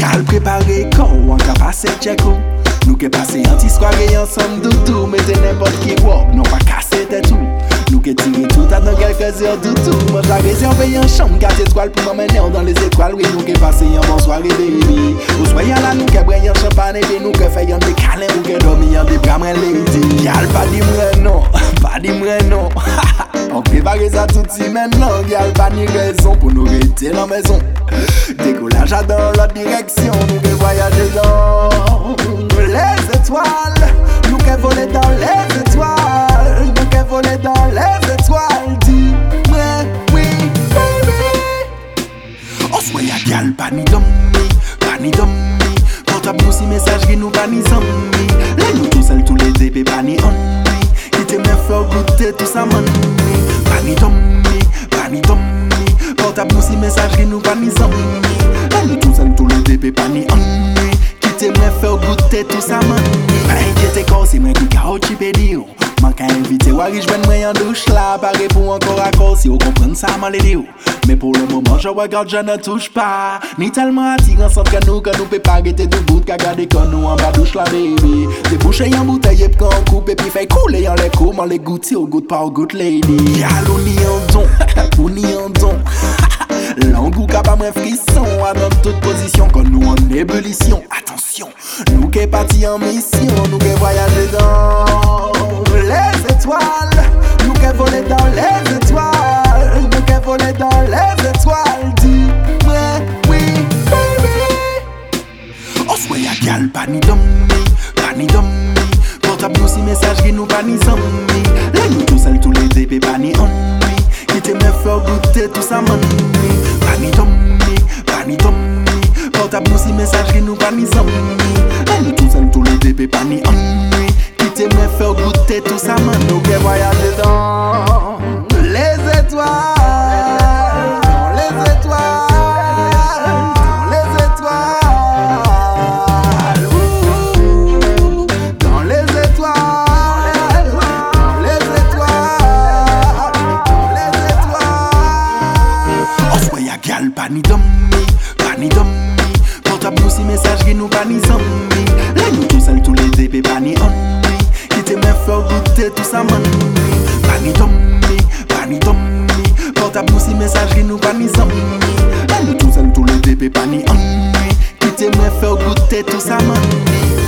Gal préparé corps, on ka passer check ou. Nous que passer anti-soirée ensemble doudou. Mettez n'importe qui wop, non pas casser tête tout. Nous que tirer tout à dans quelques heures doudou. Moi j'ai réservé en chambre 4 étoiles pour m'emmener dans les étoiles. Oui, nous que passer en bonne soirée baby. Au soyons là, nous que briller en champagne et nous que faisons des câlins. Nous que dormir des bras m'en lady. Gal pas dit moi non, pas dit moi non. On prépare ça tout de suite maintenant. Gal pas ni raison pour nous rester dans la maison. Décollage dans l'autre direction. Nous que voyager dans les étoiles, nous qui voler dans les étoiles, nous qui voler dans les étoiles. Dis-moi, oui, baby. On soit y'a gal, pas ni d'homme, portable nous si message qui nous pas ni zombie. Là nous tout seuls, tous les épées, pas ni ennui. Qui t'aime faire goûter tout ça, money. Pas ni d'homme, portable nous si message qui nous pas ni zombie. Là nous tout seuls, tous les épées, pas ni ennui. M'aimerais faire goûter tout ça, man. Pas inquiéter quand c'est moi qui cao tu peux dire. Man qu'à inviter Wari, je vais en douche là. Pas répondre encore à cause si vous comprenez ça, man les dire. Mais pour le moment, je regarde, je ne touche pas. Ni tellement attirant sans que nous peut pas arrêter de bout. Qu'à garder quand nous en bas douche là, baby. Déboucher en bouteille et puis quand on coupe et puis fait couler en les coups. Man les goûter au goût pas au goût, lady. Y'a l'on y en don, on y en don. L'angou capable moins frisson dans toute position quand nous en ébullition. Attention, nous qui partis en mission, nous qui voyager dans les étoiles, nous qui voler dans les étoiles, nous qui voler dans les étoiles. Dis-moi, oui, baby. On soit y'a gal, pas ni d'homme, portable nous si message qui nous pas ni zombie. Là nous tout seuls, tous les épées, pas ni ennui. Qui t'aime faire goûter tout ça, money. Pas ni d'homme, portable nous si message qui nous pas ni zombie. Là nous tout seuls, tous les épées, pas ni ennui. Qui t'aime faire goûter tout ça, man. Nous qui voyager dans les étoiles, dans les étoiles, dans les étoiles. Ouh, dans les étoiles, dans les étoiles, dans les étoiles. On soit y'a gal, pas ni d'homme, portable nous si message qui nous pas ni zombie. Là nous tout seuls, tous les épées, pas ni ennui. Qui t'aime faire goûter tout ça, money. Pas ni d'homme, portable nous si message qui nous pas ni zombie. Là nous tout seuls, tous les épées, pas ni ennui. Qui t'aime faire goûter tout ça, money.